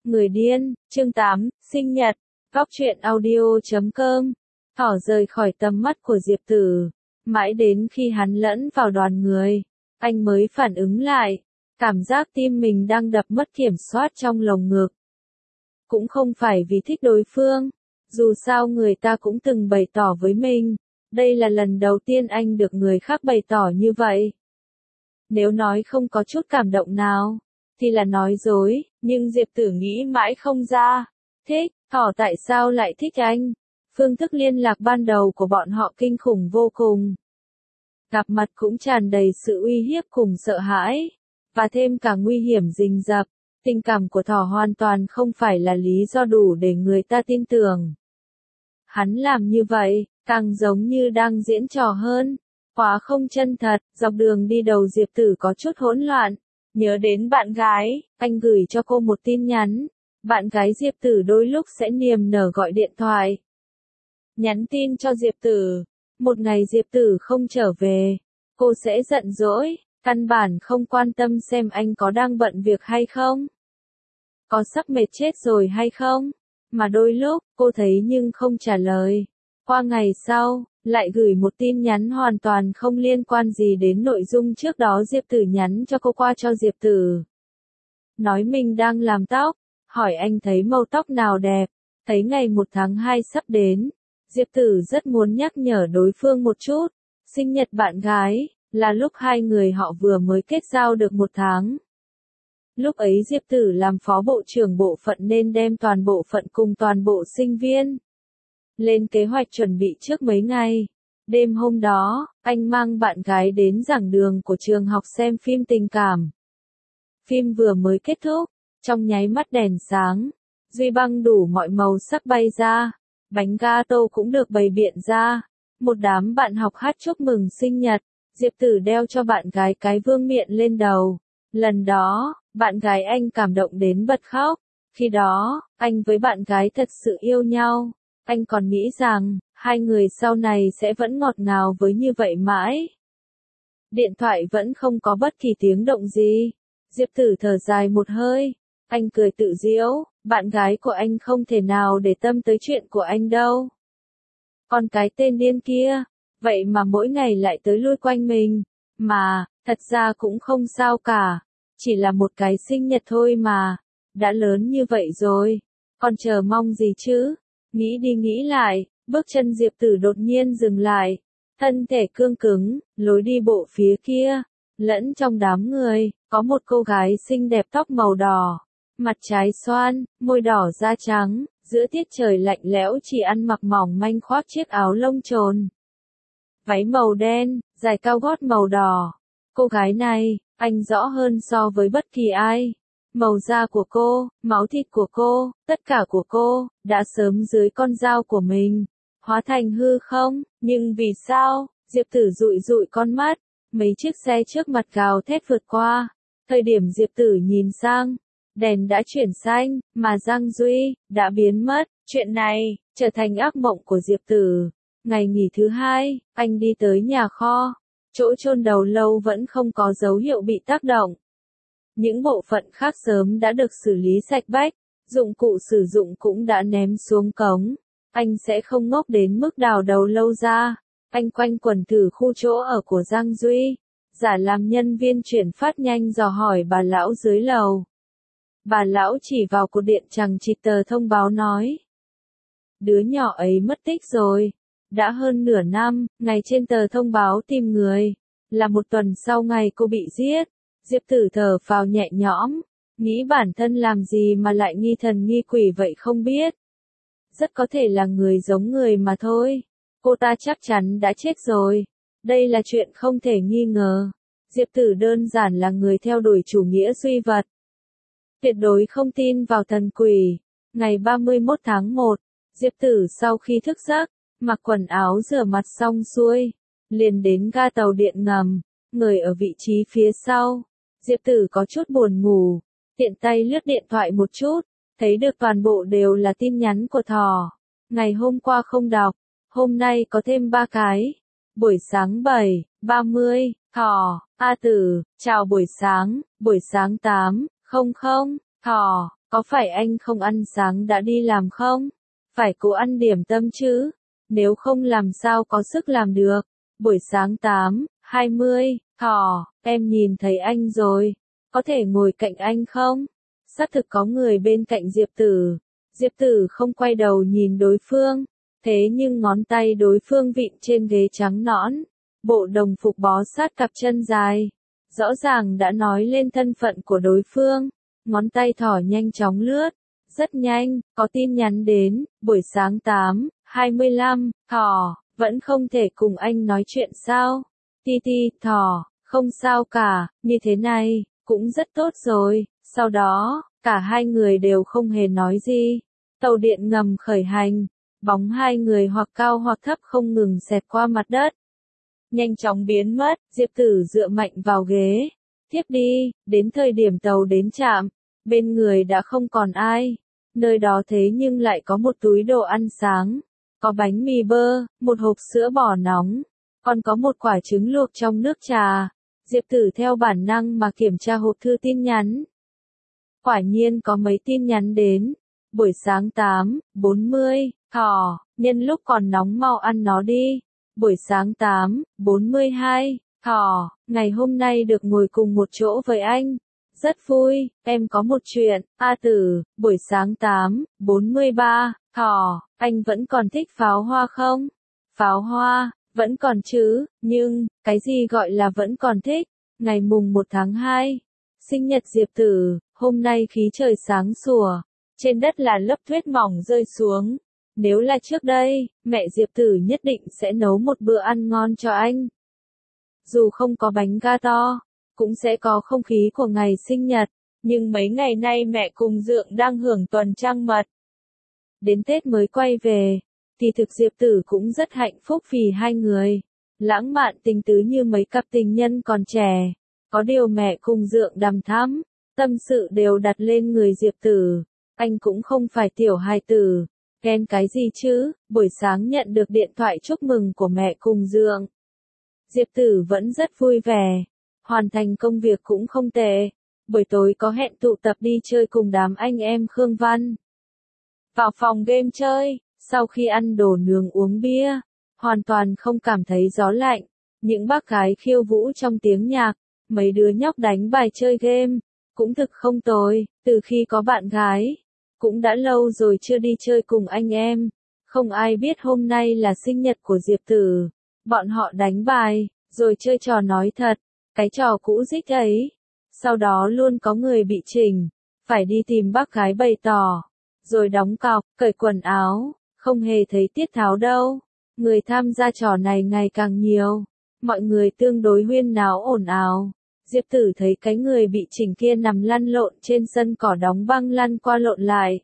Người điên, chương 8, sinh nhật, Góc truyện audio.com. Thỏ rời khỏi tầm mắt của Diệp Tử, mãi đến khi hắn lẫn vào đoàn người, anh mới phản ứng lại, cảm giác tim mình đang đập mất kiểm soát trong lồng ngực. Cũng không phải vì thích đối phương, dù sao người ta cũng từng bày tỏ với mình, đây là lần đầu tiên anh được người khác bày tỏ như vậy. Nếu nói không có chút cảm động nào, thì là nói dối, nhưng Diệp Tử nghĩ mãi không ra. Thích, Thỏ tại sao lại thích anh? Phương thức liên lạc ban đầu của bọn họ kinh khủng vô cùng. Gặp mặt cũng tràn đầy sự uy hiếp cùng sợ hãi, và thêm cả nguy hiểm rình rập. Tình cảm của Thỏ hoàn toàn không phải là lý do đủ để người ta tin tưởng. Hắn làm như vậy, càng giống như đang diễn trò hơn, quá không chân thật. Dọc đường đi đầu Diệp Tử có chút hỗn loạn, nhớ đến bạn gái, anh gửi cho cô một tin nhắn. Bạn gái Diệp Tử đôi lúc sẽ niềm nở gọi điện thoại, nhắn tin cho Diệp Tử. Một ngày Diệp Tử không trở về, cô sẽ giận dỗi, căn bản không quan tâm xem anh có đang bận việc hay không, có sắp mệt chết rồi hay không, mà đôi lúc cô thấy nhưng không trả lời. Qua ngày sau, lại gửi một tin nhắn hoàn toàn không liên quan gì đến nội dung trước đó Diệp Tử nhắn cho cô qua cho Diệp Tử. Nói mình đang làm tóc, hỏi anh thấy màu tóc nào đẹp, thấy ngày 1 tháng 2 sắp đến. Diệp Tử rất muốn nhắc nhở đối phương một chút, sinh nhật bạn gái, là lúc hai người họ vừa mới kết giao được 1 tháng. Lúc ấy Diệp Tử làm phó bộ trưởng bộ phận nên đem toàn bộ phận cùng toàn bộ sinh viên lên kế hoạch chuẩn bị trước mấy ngày. Đêm hôm đó, anh mang bạn gái đến giảng đường của trường học xem phim tình cảm. Phim vừa mới kết thúc, trong nháy mắt đèn sáng, duy băng đủ mọi màu sắc bay ra, bánh gato cũng được bày biện ra. Một đám bạn học hát chúc mừng sinh nhật, Diệp Tử đeo cho bạn gái cái vương miện lên đầu. Lần đó, bạn gái anh cảm động đến bật khóc. Khi đó, anh với bạn gái thật sự yêu nhau. Anh còn nghĩ rằng, hai người sau này sẽ vẫn ngọt ngào với như vậy mãi. Điện thoại vẫn không có bất kỳ tiếng động gì. Diệp Tử thở dài một hơi. Anh cười tự giễu, bạn gái của anh không thể nào để tâm tới chuyện của anh đâu. Còn cái tên điên kia, vậy mà mỗi ngày lại tới lui quanh mình. Mà, thật ra cũng không sao cả. Chỉ là một cái sinh nhật thôi mà. Đã lớn như vậy rồi. Còn chờ mong gì chứ? Nghĩ đi nghĩ lại, bước chân Diệp Tử đột nhiên dừng lại. Thân thể cương cứng, lối đi bộ phía kia. Lẫn trong đám người, có một cô gái xinh đẹp tóc màu đỏ. Mặt trái xoan, môi đỏ da trắng, giữa tiết trời lạnh lẽo chỉ ăn mặc mỏng manh khoác chiếc áo lông trồn. Váy màu đen, giày cao gót màu đỏ. Cô gái này, anh rõ hơn so với bất kỳ ai. Màu da của cô, máu thịt của cô, tất cả của cô, đã sớm dưới con dao của mình, hóa thành hư không. Nhưng vì sao? Diệp Tử dụi dụi con mắt, mấy chiếc xe trước mặt gào thét vượt qua. Thời điểm Diệp Tử nhìn sang, đèn đã chuyển xanh, mà Giang Duy đã biến mất. Chuyện này trở thành ác mộng của Diệp Tử. Ngày nghỉ thứ hai, anh đi tới nhà kho, chỗ chôn đầu lâu vẫn không có dấu hiệu bị tác động. Những bộ phận khác sớm đã được xử lý sạch bách, dụng cụ sử dụng cũng đã ném xuống cống. Anh sẽ không ngốc đến mức đào đầu lâu ra. Anh quanh quẩn thử khu chỗ ở của Giang Duy, giả làm nhân viên chuyển phát nhanh dò hỏi bà lão dưới lầu. Bà lão chỉ vào cột điện chằng chịt tờ thông báo nói. Đứa nhỏ ấy mất tích rồi. Đã hơn nửa năm, ngày trên tờ thông báo tìm người. Là 1 tuần sau ngày cô bị giết. Diệp Tử thở phào nhẹ nhõm. Nghĩ bản thân làm gì mà lại nghi thần nghi quỷ vậy không biết. Rất có thể là người giống người mà thôi. Cô ta chắc chắn đã chết rồi. Đây là chuyện không thể nghi ngờ. Diệp Tử đơn giản là người theo đuổi chủ nghĩa duy vật. Tuyệt đối không tin vào thần quỷ. Ngày 31 tháng 1, Diệp Tử sau khi thức giấc, mặc quần áo rửa mặt xong xuôi, liền đến ga tàu điện ngầm, người ở vị trí phía sau. Diệp Tử có chút buồn ngủ, tiện tay lướt điện thoại một chút, thấy được toàn bộ đều là tin nhắn của Thỏ. Ngày hôm qua không đọc, hôm nay có thêm 3 cái. Buổi sáng 7:30, Thỏ, A Tử, chào buổi sáng 8:00, Thỏ, Có phải anh không ăn sáng đã đi làm không? Phải cố ăn điểm tâm chứ. Nếu không làm sao có sức làm được. Buổi sáng 8:20, Thỏ, em nhìn thấy anh rồi. Có thể ngồi cạnh anh không? Xác thực có người bên cạnh Diệp Tử. Diệp Tử không quay đầu nhìn đối phương. Thế nhưng ngón tay đối phương vịn trên ghế trắng nõn. Bộ đồng phục bó sát cặp chân dài. Rõ ràng đã nói lên thân phận của đối phương. Ngón tay Thỏ nhanh chóng lướt. Rất nhanh, có tin nhắn đến, buổi sáng 8:25, Thỏ, vẫn không thể cùng anh nói chuyện sao? Ti, Thỏ, không sao cả, như thế này, cũng rất tốt rồi. Sau đó, cả hai người đều không hề nói gì. Tàu điện ngầm khởi hành, bóng hai người hoặc cao hoặc thấp không ngừng xẹt qua mặt đất. Nhanh chóng biến mất, Diệp Tử dựa mạnh vào ghế. Tiếp đi, đến thời điểm tàu đến trạm, bên người đã không còn ai. Nơi đó thế nhưng lại có một túi đồ ăn sáng, có bánh mì bơ, một hộp sữa bò nóng, còn có một quả trứng luộc trong nước trà. Diệp Tử theo bản năng mà kiểm tra hộp thư tin nhắn. Quả nhiên có mấy tin nhắn đến. Buổi sáng 8:40, Thỏ, nhân lúc còn nóng mau ăn nó đi. Buổi sáng 8:42, Thỏ, ngày hôm nay được ngồi cùng một chỗ với anh. Rất vui, em có một chuyện. A Tử, buổi sáng 8:43, Thỏ, anh vẫn còn thích pháo hoa không? Pháo hoa, vẫn còn chứ, nhưng, cái gì gọi là vẫn còn thích? Ngày mùng 1 tháng 2, sinh nhật Diệp Tử, hôm nay khí trời sáng sủa, trên đất là lớp tuyết mỏng rơi xuống. Nếu là trước đây, mẹ Diệp Tử nhất định sẽ nấu một bữa ăn ngon cho anh. Dù không có bánh gato, cũng sẽ có không khí của ngày sinh nhật, nhưng mấy ngày nay mẹ cùng Dượng đang hưởng tuần trăng mật. Đến Tết mới quay về, thì thực Diệp Tử cũng rất hạnh phúc vì hai người. Lãng mạn tình tứ như mấy cặp tình nhân còn trẻ. Có điều mẹ cùng Dượng đằm thắm, tâm sự đều đặt lên người Diệp Tử. Anh cũng không phải tiểu hài tử. Ghen cái gì chứ, buổi sáng nhận được điện thoại chúc mừng của mẹ cùng Dượng. Diệp Tử vẫn rất vui vẻ. Hoàn thành công việc cũng không tệ. Buổi tối có hẹn tụ tập đi chơi cùng đám anh em Khương Văn. Vào phòng game chơi, sau khi ăn đồ nướng uống bia, hoàn toàn không cảm thấy gió lạnh. Những bác gái khiêu vũ trong tiếng nhạc, mấy đứa nhóc đánh bài chơi game, cũng thực không tồi, từ khi có bạn gái. Cũng đã lâu rồi chưa đi chơi cùng anh em. Không ai biết hôm nay là sinh nhật của Diệp Tử. Bọn họ đánh bài, rồi chơi trò nói thật. Cái trò cũ dích ấy. Sau đó luôn có người bị chỉnh. Phải đi tìm bác gái bày tỏ. Rồi đóng cọc, cởi quần áo. Không hề thấy tiết tháo đâu. Người tham gia trò này ngày càng nhiều. Mọi người tương đối huyên náo ồn ào. Diệp Tử thấy cái người bị chỉnh kia nằm lăn lộn trên sân cỏ đóng băng lăn qua lộn lại.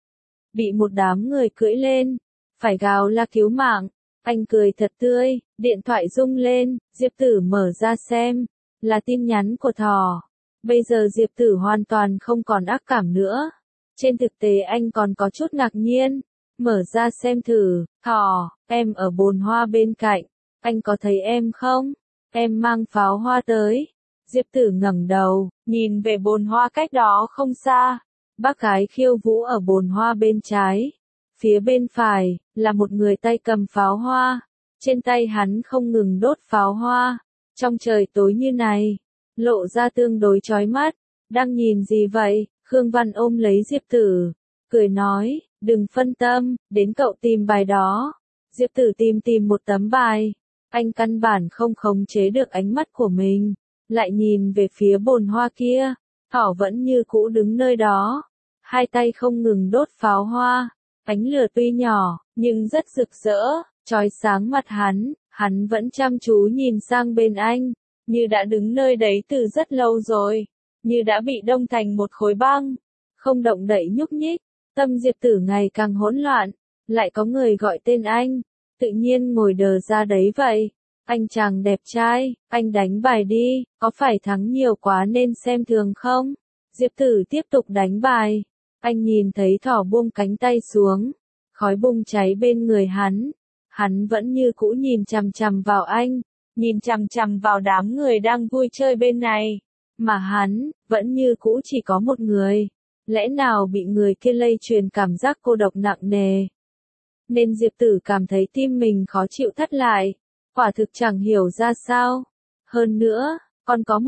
Bị một đám người cưỡi lên. Phải gào la cứu mạng. Anh cười thật tươi, điện thoại rung lên, Diệp Tử mở ra xem. Là tin nhắn của Thỏ. Bây giờ Diệp Tử hoàn toàn không còn ác cảm nữa. Trên thực tế anh còn có chút ngạc nhiên. Mở ra xem thử, Thỏ, em ở bồn hoa bên cạnh. Anh có thấy em không? Em mang pháo hoa tới. Diệp Tử ngẩng đầu, nhìn về bồn hoa cách đó không xa. Bác gái khiêu vũ ở bồn hoa bên trái. Phía bên phải, là một người tay cầm pháo hoa. Trên tay hắn không ngừng đốt pháo hoa. Trong trời tối như này, lộ ra tương đối chói mắt. Đang nhìn gì vậy? Khương Văn ôm lấy Diệp Tử, cười nói, đừng phân tâm, đến cậu tìm bài đó. Diệp Tử tìm một tấm bài. Anh căn bản không khống chế được ánh mắt của mình. Lại nhìn về phía bồn hoa kia. Thỏ vẫn như cũ đứng nơi đó. Hai tay không ngừng đốt pháo hoa. Ánh lửa tuy nhỏ, nhưng rất rực rỡ, chói sáng mặt hắn vẫn chăm chú nhìn sang bên anh, như đã đứng nơi đấy từ rất lâu rồi, như đã bị đông thành một khối băng, không động đậy nhúc nhích. Tâm Diệp Tử ngày càng hỗn loạn, lại có người gọi tên anh, tự nhiên ngồi đờ ra đấy vậy. Anh chàng đẹp trai, anh đánh bài đi, có phải thắng nhiều quá nên xem thường không? Diệp Tử tiếp tục đánh bài. Anh nhìn thấy Thỏ buông cánh tay xuống, khói bùng cháy bên người hắn vẫn như cũ nhìn chằm chằm vào anh, nhìn chằm chằm vào đám người đang vui chơi bên này, mà hắn, vẫn như cũ chỉ có một người. Lẽ nào bị người kia lây truyền cảm giác cô độc nặng nề? Nên Diệp Tử cảm thấy tim mình khó chịu thắt lại. Quả thực chẳng hiểu ra sao. Hơn nữa, còn có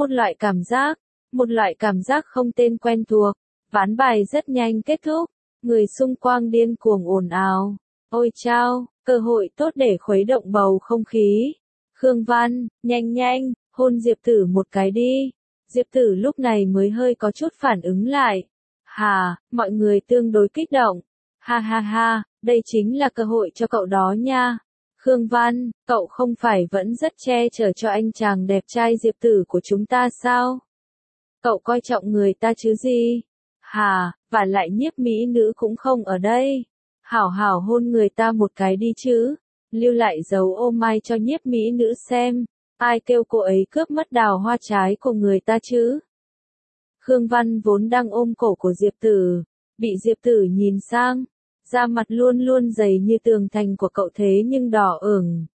một loại cảm giác không tên quen thuộc. Ván bài rất nhanh kết thúc. Người xung quanh điên cuồng ồn ào. Ôi chao, cơ hội tốt để khuấy động bầu không khí. Khương Văn, nhanh nhanh, hôn Diệp Tử một cái đi. Diệp Tử lúc này mới hơi có chút phản ứng lại. Hà, mọi người tương đối kích động. Ha ha ha, đây chính là cơ hội cho cậu đó nha. Khương Văn, cậu không phải vẫn rất che chở cho anh chàng đẹp trai Diệp Tử của chúng ta sao? Cậu coi trọng người ta chứ gì? Hà, và lại nhiếp mỹ nữ cũng không ở đây. Hảo hảo hôn người ta một cái đi chứ. Lưu lại dấu ô mai cho nhiếp mỹ nữ xem. Ai kêu cô ấy cướp mất đào hoa trái của người ta chứ? Khương Văn vốn đang ôm cổ của Diệp Tử. Bị Diệp Tử nhìn sang. Da mặt luôn luôn dày như tường thành của cậu thế nhưng đỏ ửng.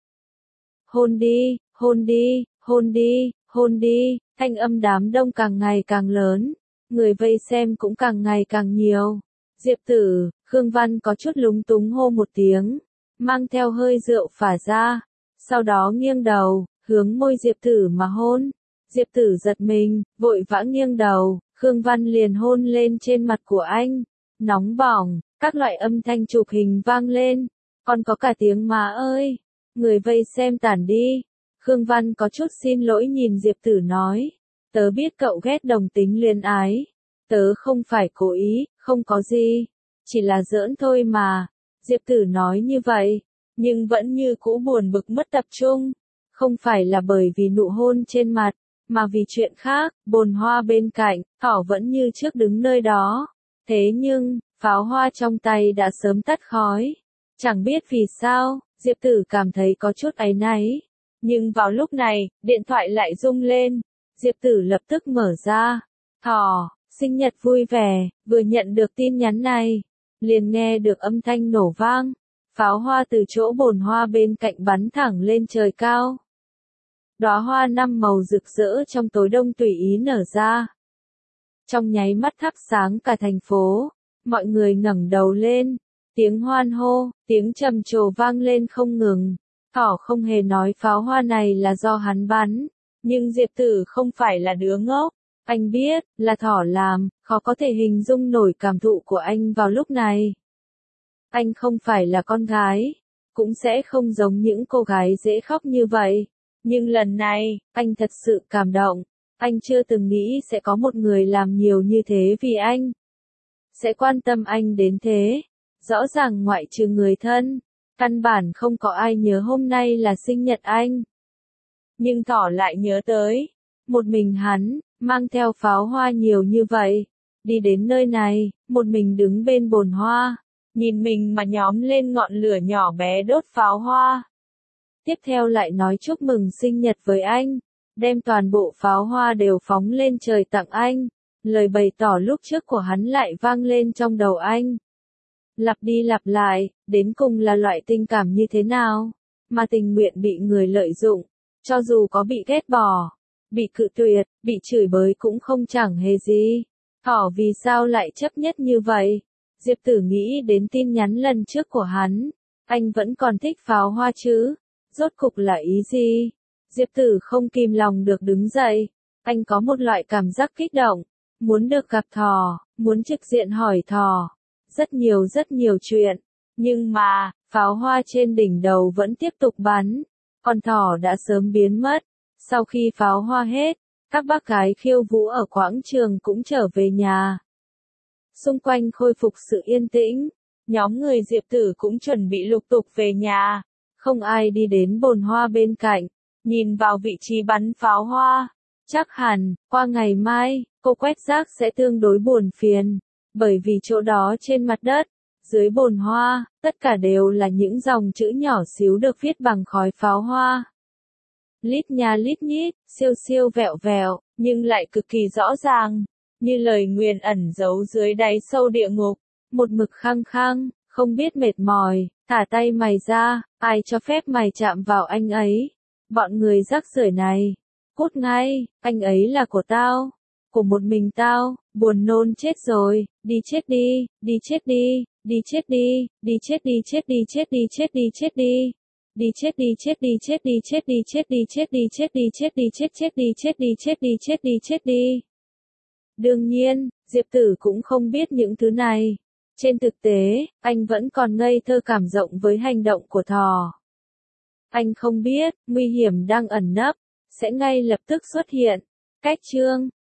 Hôn đi, hôn đi, hôn đi, hôn đi, thanh âm đám đông càng ngày càng lớn. Người vây xem cũng càng ngày càng nhiều. Diệp Tử, Khương Văn có chút lúng túng hô một tiếng, mang theo hơi rượu phả ra. Sau đó nghiêng đầu, hướng môi Diệp Tử mà hôn. Diệp Tử giật mình, vội vã nghiêng đầu, Khương Văn liền hôn lên trên mặt của anh. Nóng bỏng, các loại âm thanh chụp hình vang lên, còn có cả tiếng má ơi. Người vây xem tản đi. Khương Văn có chút xin lỗi nhìn Diệp Tử nói. Tớ biết cậu ghét đồng tính luyến ái. Tớ không phải cố ý, không có gì. Chỉ là giỡn thôi mà. Diệp Tử nói như vậy, nhưng vẫn như cũ buồn bực mất tập trung. Không phải là bởi vì nụ hôn trên mặt, mà vì chuyện khác. Bồn hoa bên cạnh, thỏ vẫn như trước đứng nơi đó. Thế nhưng, pháo hoa trong tay đã sớm tắt khói. Chẳng biết vì sao, Diệp Tử cảm thấy có chút áy náy. Nhưng vào lúc này, điện thoại lại rung lên. Diệp Tử lập tức mở ra. Thỏ, sinh nhật vui vẻ, vừa nhận được tin nhắn này. Liền nghe được âm thanh nổ vang. Pháo hoa từ chỗ bồn hoa bên cạnh bắn thẳng lên trời cao. Đóa hoa 5 màu rực rỡ trong tối đông tùy ý nở ra. Trong nháy mắt thắp sáng cả thành phố. Mọi người ngẩng đầu lên. Tiếng hoan hô, tiếng trầm trồ vang lên không ngừng. Thỏ không hề nói pháo hoa này là do hắn bắn. Nhưng Diệp Tử không phải là đứa ngốc. Anh biết, là thỏ làm, khó có thể hình dung nổi cảm thụ của anh vào lúc này. Anh không phải là con gái. Cũng sẽ không giống những cô gái dễ khóc như vậy. Nhưng lần này, anh thật sự cảm động. Anh chưa từng nghĩ sẽ có một người làm nhiều như thế vì anh. Sẽ quan tâm anh đến thế. Rõ ràng ngoại trừ người thân, căn bản không có ai nhớ hôm nay là sinh nhật anh. Nhưng thỏ lại nhớ tới. Một mình hắn, mang theo pháo hoa nhiều như vậy. Đi đến nơi này, một mình đứng bên bồn hoa. Nhìn mình mà nhóm lên ngọn lửa nhỏ bé đốt pháo hoa. Tiếp theo lại nói chúc mừng sinh nhật với anh. Đem toàn bộ pháo hoa đều phóng lên trời tặng anh. Lời bày tỏ lúc trước của hắn lại vang lên trong đầu anh. Lặp đi lặp lại, đến cùng là loại tình cảm như thế nào, mà tình nguyện bị người lợi dụng, cho dù có bị ghét bỏ, bị cự tuyệt, bị chửi bới cũng không chẳng hề gì. Thỏ vì sao lại chấp nhất như vậy? Diệp Tử nghĩ đến tin nhắn lần trước của hắn, anh vẫn còn thích pháo hoa chứ? Rốt cục là ý gì? Diệp Tử không kìm lòng được đứng dậy, anh có một loại cảm giác kích động, muốn được gặp thỏ, muốn trực diện hỏi thỏ. Rất nhiều chuyện. Nhưng mà, pháo hoa trên đỉnh đầu vẫn tiếp tục bắn. Con thỏ đã sớm biến mất. Sau khi pháo hoa hết, các bác gái khiêu vũ ở quảng trường cũng trở về nhà. Xung quanh khôi phục sự yên tĩnh. Nhóm người Diệp Tử cũng chuẩn bị lục tục về nhà. Không ai đi đến bồn hoa bên cạnh. Nhìn vào vị trí bắn pháo hoa. Chắc hẳn, qua ngày mai, cô quét rác sẽ tương đối buồn phiền. Bởi vì chỗ đó trên mặt đất, dưới bồn hoa, tất cả đều là những dòng chữ nhỏ xíu được viết bằng khói pháo hoa. Lít nha lít nhít, siêu siêu vẹo vẹo, nhưng lại cực kỳ rõ ràng, như lời nguyền ẩn giấu dưới đáy sâu địa ngục. Một mực khăng khăng, không biết mệt mỏi, thả tay mày ra, ai cho phép mày chạm vào anh ấy. Bọn người rác rưởi này, cút ngay, anh ấy là của tao. của một mình tao, buồn nôn chết rồi, đi chết đi, đi chết đi, đi chết đi, đi chết đi chết đi chết đi chết đi chết đi. Đi chết đi chết đi chết đi chết đi chết đi chết đi chết đi chết đi chết chết đi chết đi chết đi chết đi chết đi. Đương nhiên, Diệp Tử cũng không biết những thứ này. Trên thực tế, anh vẫn còn ngây thơ cảm động với hành động của thỏ. Anh không biết, nguy hiểm đang ẩn nấp, sẽ ngay lập tức xuất hiện. Cách chương